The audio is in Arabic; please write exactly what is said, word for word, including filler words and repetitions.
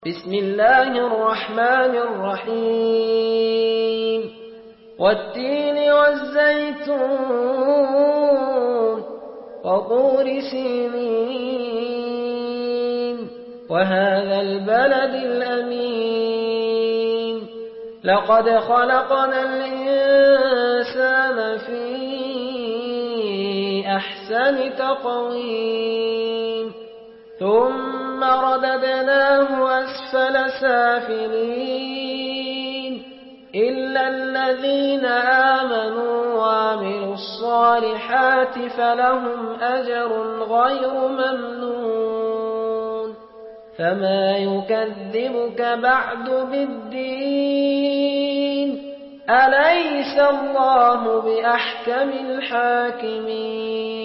بسم الله الرحمن الرحيم والتين والزيتون وطور سينين وهذا البلد الأمين لقد خلقنا الإنسان في أحسن تقويم ثم رددناه أسفل سافلين إلا الذين آمنوا وعملوا الصالحات فلهم أجر غير ممنون فما يكذبك بعد بالدين أليس الله بأحكم الحاكمين